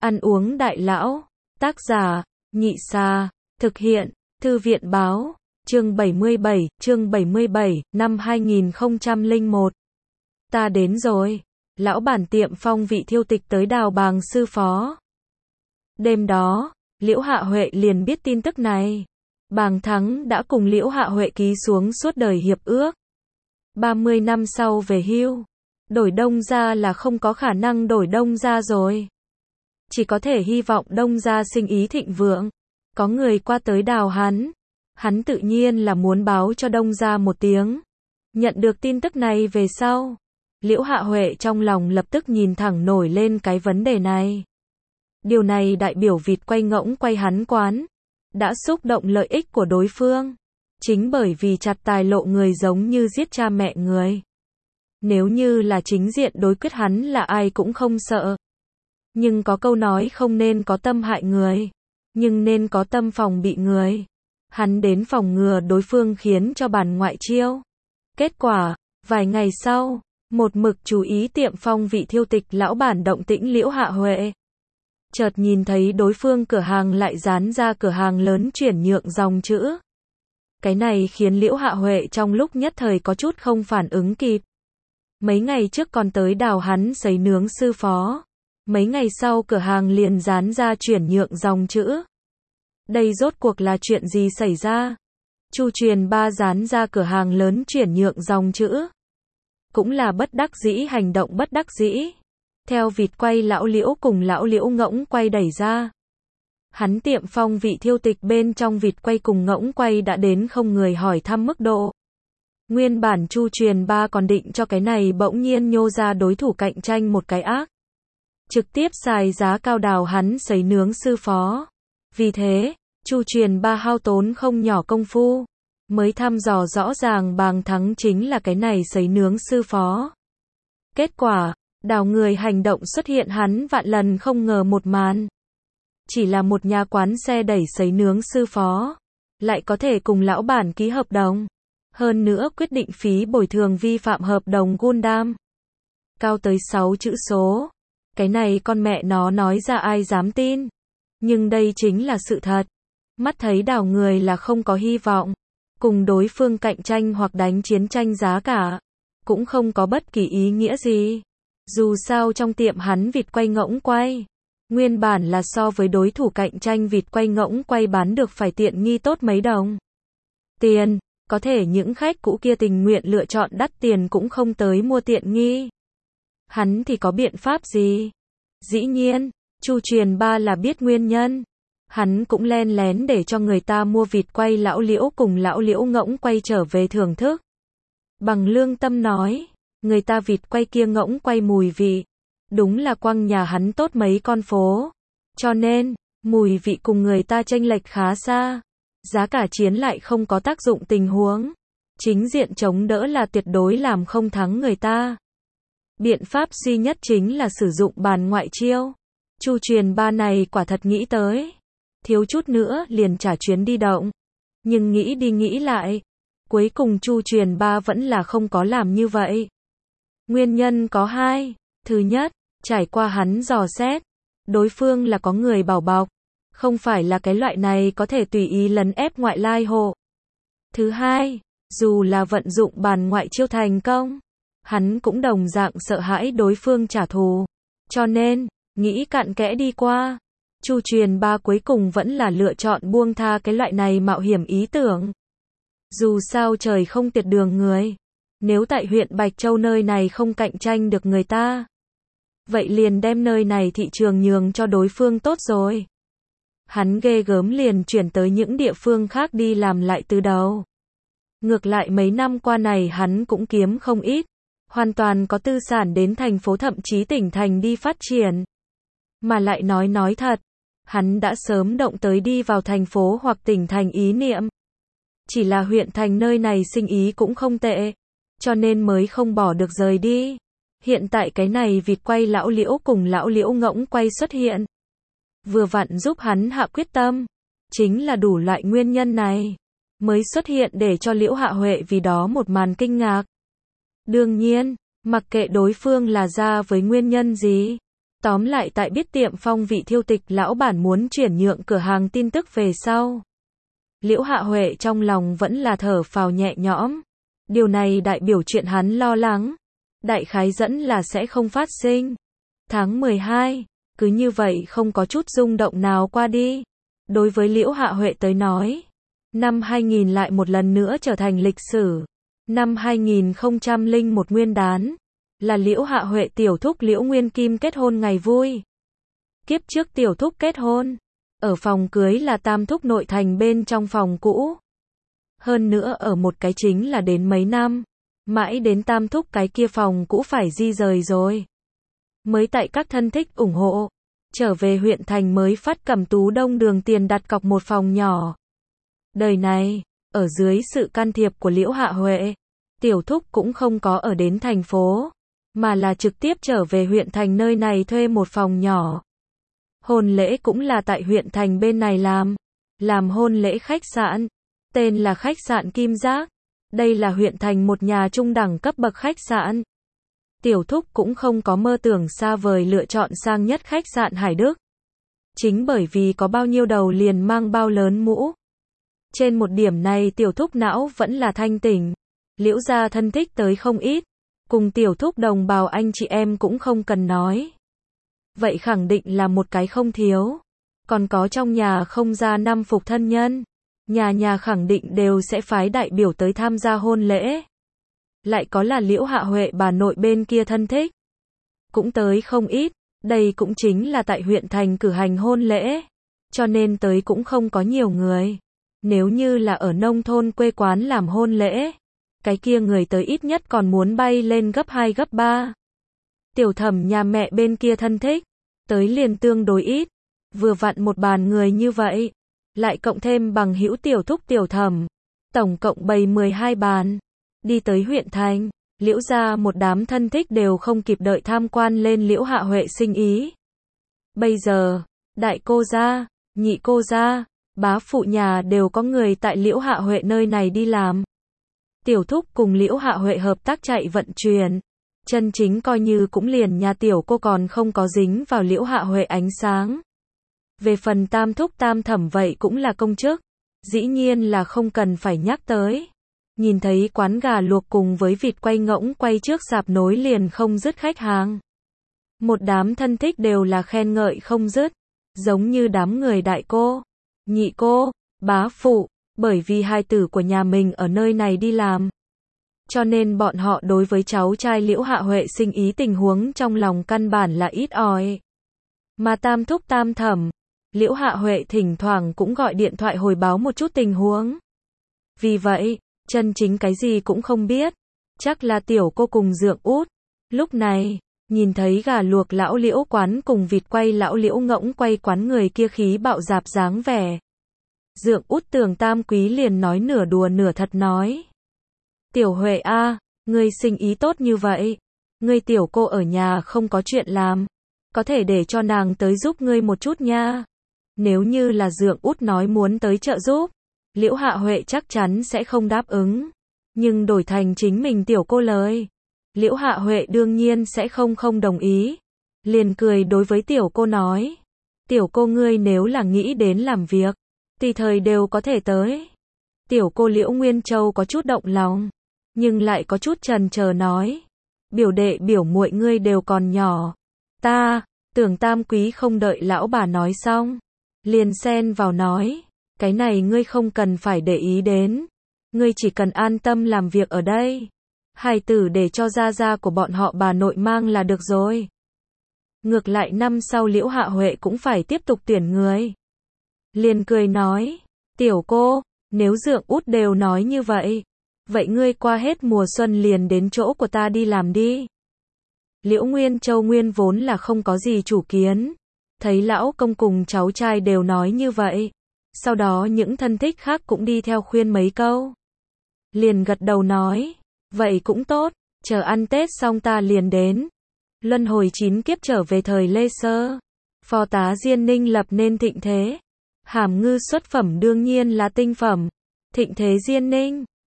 Ăn uống đại lão. Tác giả, Nhị Sa. Thực hiện, Thư viện Báo. Chương 77, năm 2001. Ta đến rồi. Lão bản tiệm phong vị thiêu tịch tới đào bàng sư phó. Đêm đó, Liễu Hạ Huệ liền biết tin tức này. Bàng Thắng đã cùng Liễu Hạ Huệ ký xuống suốt đời hiệp ước. 30 năm sau về hưu. Đổi Đông gia là không có khả năng đổi Đông gia rồi. Chỉ có thể hy vọng Đông gia sinh ý thịnh vượng. Có người qua tới đào hắn. Hắn tự nhiên là muốn báo cho Đông gia một tiếng. Nhận được tin tức này về sau, Liễu Hạ Huệ trong lòng lập tức nhìn thẳng nổi lên cái vấn đề này. Điều này đại biểu vịt quay ngỗng quay hắn quán. Đã xúc động lợi ích của đối phương. Chính bởi vì chặt tài lộ người giống như giết cha mẹ người. Nếu như là chính diện đối quyết hắn là ai cũng không sợ. Nhưng có câu nói không nên có tâm hại người, nhưng nên có tâm phòng bị người. Hắn đến phòng ngừa đối phương khiến cho bản ngoại chiêu. Kết quả, vài ngày sau, một mực chú ý tiệm phong vị thiêu tịch lão bản động tĩnh Liễu Hạ Huệ. Chợt nhìn thấy đối phương cửa hàng lại dán ra cửa hàng lớn chuyển nhượng dòng chữ. Cái này khiến Liễu Hạ Huệ trong lúc nhất thời có chút không phản ứng kịp. Mấy ngày trước còn tới đào hắn sấy nướng sư phó. Mấy ngày sau cửa hàng liền dán ra chuyển nhượng dòng chữ. Đây rốt cuộc là chuyện gì xảy ra? Chu Truyền Ba dán ra cửa hàng lớn chuyển nhượng dòng chữ. Cũng là bất đắc dĩ, hành động bất đắc dĩ. Theo vịt quay lão Liễu cùng lão Liễu ngỗng quay đẩy ra. Hắn tiệm phong vị thiêu tịch bên trong vịt quay cùng ngỗng quay đã đến không người hỏi thăm mức độ. Nguyên bản Chu Truyền Ba còn định cho cái này bỗng nhiên nhô ra đối thủ cạnh tranh một cái ác. Trực tiếp xài giá cao đào hắn sấy nướng sư phó. Vì thế, Chu Truyền Ba hao tốn không nhỏ công phu. Mới thăm dò rõ ràng Bàng Thắng chính là cái này sấy nướng sư phó. Kết quả, đào người hành động xuất hiện hắn vạn lần không ngờ một màn. Chỉ là một nhà quán xe đẩy sấy nướng sư phó. Lại có thể cùng lão bản ký hợp đồng. Hơn nữa quyết định phí bồi thường vi phạm hợp đồng Gundam. Cao tới 6 chữ số. Cái này con mẹ nó nói ra ai dám tin. Nhưng đây chính là sự thật. Mắt thấy đào người là không có hy vọng. Cùng đối phương cạnh tranh hoặc đánh chiến tranh giá cả. Cũng không có bất kỳ ý nghĩa gì. Dù sao trong tiệm hắn vịt quay ngỗng quay. Nguyên bản là so với đối thủ cạnh tranh vịt quay ngỗng quay bán được phải tiện nghi tốt mấy đồng. Tiền, có thể những khách cũ kia tình nguyện lựa chọn đắt tiền cũng không tới mua tiện nghi. Hắn thì có biện pháp gì? Dĩ nhiên, Chu Truyền Ba là biết nguyên nhân. Hắn cũng len lén để cho người ta mua vịt quay lão Liễu cùng lão Liễu ngỗng quay trở về thưởng thức. Bằng lương tâm nói, người ta vịt quay kia ngỗng quay mùi vị. Đúng là quăng nhà hắn tốt mấy con phố. Cho nên, mùi vị cùng người ta chênh lệch khá xa. Giá cả chiến lại không có tác dụng tình huống. Chính diện chống đỡ là tuyệt đối làm không thắng người ta. Biện pháp duy nhất chính là sử dụng bàn ngoại chiêu. Chu Truyền Ba này quả thật nghĩ tới. Thiếu chút nữa liền trả chuyến đi động. Nhưng nghĩ đi nghĩ lại. Cuối cùng Chu Truyền Ba vẫn là không có làm như vậy. Nguyên nhân có hai. Thứ nhất, trải qua hắn dò xét. Đối phương là có người bảo bọc. Không phải là cái loại này có thể tùy ý lấn ép ngoại lai hộ. Thứ hai, dù là vận dụng bàn ngoại chiêu thành công. Hắn cũng đồng dạng sợ hãi đối phương trả thù. Cho nên, nghĩ cặn kẽ đi qua. Chu Truyền Ba cuối cùng vẫn là lựa chọn buông tha cái loại này mạo hiểm ý tưởng. Dù sao trời không tiệt đường người. Nếu tại huyện Bạch Châu nơi này không cạnh tranh được người ta. Vậy liền đem nơi này thị trường nhường cho đối phương tốt rồi. Hắn ghê gớm liền chuyển tới những địa phương khác đi làm lại từ đầu. Ngược lại mấy năm qua này hắn cũng kiếm không ít. Hoàn toàn có tư sản đến thành phố thậm chí tỉnh thành đi phát triển. Mà lại nói thật, hắn đã sớm động tới đi vào thành phố hoặc tỉnh thành ý niệm. Chỉ là huyện thành nơi này sinh ý cũng không tệ. Cho nên mới không bỏ được rời đi. Hiện tại cái này vịt quay lão Liễu cùng lão Liễu ngỗng quay xuất hiện. Vừa vặn giúp hắn hạ quyết tâm. Chính là đủ loại nguyên nhân này. Mới xuất hiện để cho Liễu Hạ Huệ vì đó một màn kinh ngạc. Đương nhiên, mặc kệ đối phương là ra với nguyên nhân gì. Tóm lại tại biết tiệm Phong vị thiêu tịch lão bản muốn chuyển nhượng cửa hàng tin tức về sau. Liễu Hạ Huệ trong lòng vẫn là thở phào nhẹ nhõm. Điều này đại biểu chuyện hắn lo lắng. Đại khái dẫn là sẽ không phát sinh. Tháng 12, cứ như vậy không có chút rung động nào qua đi. Đối với Liễu Hạ Huệ tới nói, năm 2000 lại một lần nữa trở thành lịch sử. Năm 2001 Nguyên đán, là Liễu Hạ Huệ tiểu thúc Liễu Nguyên Kim kết hôn ngày vui. Kiếp trước tiểu thúc kết hôn, ở phòng cưới là tam thúc nội thành bên trong phòng cũ. Hơn nữa ở một cái chính là đến mấy năm, mãi đến tam thúc cái kia phòng cũ phải di rời rồi. Mới tại các thân thích ủng hộ, trở về huyện thành mới phát Cẩm Tú Đông đường tiền đặt cọc một phòng nhỏ. Đời này, ở dưới sự can thiệp của Liễu Hạ Huệ, tiểu thúc cũng không có ở đến thành phố, mà là trực tiếp trở về huyện thành nơi này thuê một phòng nhỏ. Hôn lễ cũng là tại huyện thành bên này làm hôn lễ khách sạn, tên là khách sạn Kim Giác. Đây là huyện thành một nhà trung đẳng cấp bậc khách sạn. Tiểu thúc cũng không có mơ tưởng xa vời lựa chọn sang nhất khách sạn Hải Đức. Chính bởi vì có bao nhiêu đầu liền mang bao lớn mũ. Trên một điểm này tiểu thúc não vẫn là thanh tỉnh. Liễu gia thân thích tới không ít. Cùng tiểu thúc đồng bào anh chị em cũng không cần nói. Vậy khẳng định là một cái không thiếu. Còn có trong nhà không ra năm phục thân nhân. Nhà khẳng định đều sẽ phái đại biểu tới tham gia hôn lễ. Lại có là Liễu Hạ Huệ bà nội bên kia thân thích. Cũng tới không ít. Đây cũng chính là tại huyện thành cử hành hôn lễ. Cho nên tới cũng không có nhiều người. Nếu như là ở nông thôn quê quán làm hôn lễ, cái kia người tới ít nhất còn muốn bay lên gấp 2 gấp 3. Tiểu Thẩm nhà mẹ bên kia thân thích, tới liền tương đối ít. Vừa vặn một bàn người như vậy, lại cộng thêm bằng hữu tiểu thúc tiểu thẩm, tổng cộng bày 12 bàn. Đi tới huyện thành, Liễu gia một đám thân thích đều không kịp đợi tham quan lên Liễu Hạ Huệ sinh ý. Bây giờ, đại cô gia, nhị cô gia, bá phụ nhà đều có người tại Liễu Hạ Huệ nơi này đi làm. Tiểu thúc cùng Liễu Hạ Huệ hợp tác chạy vận chuyển. Chân chính coi như cũng liền nhà tiểu cô còn không có dính vào Liễu Hạ Huệ ánh sáng. Về phần tam thúc tam thẩm vậy cũng là công chức. Dĩ nhiên là không cần phải nhắc tới. Nhìn thấy quán gà luộc cùng với vịt quay ngỗng quay trước sạp nối liền không dứt khách hàng. Một đám thân thích đều là khen ngợi không dứt. Giống như đám người đại cô, nhị cô, bá phụ, bởi vì hai tử của nhà mình ở nơi này đi làm. Cho nên bọn họ đối với cháu trai Liễu Hạ Huệ sinh ý tình huống trong lòng căn bản là ít ỏi. Mà tam thúc tam thẩm, Liễu Hạ Huệ thỉnh thoảng cũng gọi điện thoại hồi báo một chút tình huống. Vì vậy, chân chính cái gì cũng không biết. Chắc là tiểu cô cùng Dượng Út. Lúc này, nhìn thấy gà luộc lão Liễu quán cùng vịt quay lão Liễu ngỗng quay quán người kia khí bạo dạp dáng vẻ. Dượng Út Tường Tam Quý liền nói nửa đùa nửa thật nói. Tiểu Huệ a, ngươi sinh ý tốt như vậy. Ngươi tiểu cô ở nhà không có chuyện làm. Có thể để cho nàng tới giúp ngươi một chút nha. Nếu như là Dượng Út nói muốn tới trợ giúp, Liễu Hạ Huệ chắc chắn sẽ không đáp ứng. Nhưng đổi thành chính mình tiểu cô lời, Liễu Hạ Huệ đương nhiên sẽ không đồng ý. Liền cười đối với tiểu cô nói. Tiểu cô ngươi nếu là nghĩ đến làm việc, tùy thời đều có thể tới. Tiểu cô Liễu Nguyên Châu có chút động lòng, nhưng lại có chút chần chờ nói. Biểu đệ biểu muội ngươi đều còn nhỏ. Tưởng Tam Quý không đợi lão bà nói xong, liền xen vào nói. Cái này ngươi không cần phải để ý đến. Ngươi chỉ cần an tâm làm việc ở đây. Hài tử để cho gia gia của bọn họ bà nội mang là được rồi. Ngược lại năm sau Liễu Hạ Huệ cũng phải tiếp tục tuyển người. Liền cười nói. Tiểu cô, nếu Dượng Út đều nói như vậy, vậy ngươi qua hết mùa xuân liền đến chỗ của ta đi làm đi. Liễu Nguyên Châu nguyên vốn là không có gì chủ kiến. Thấy lão công cùng cháu trai đều nói như vậy. Sau đó những thân thích khác cũng đi theo khuyên mấy câu. Liền gật đầu nói. Vậy cũng tốt, chờ ăn Tết xong ta liền đến. Luân hồi 9 kiếp trở về thời Lê Sơ. Phò tá Diên Ninh lập nên thịnh thế. Hàm ngư xuất phẩm đương nhiên là tinh phẩm. Thịnh thế Diên Ninh.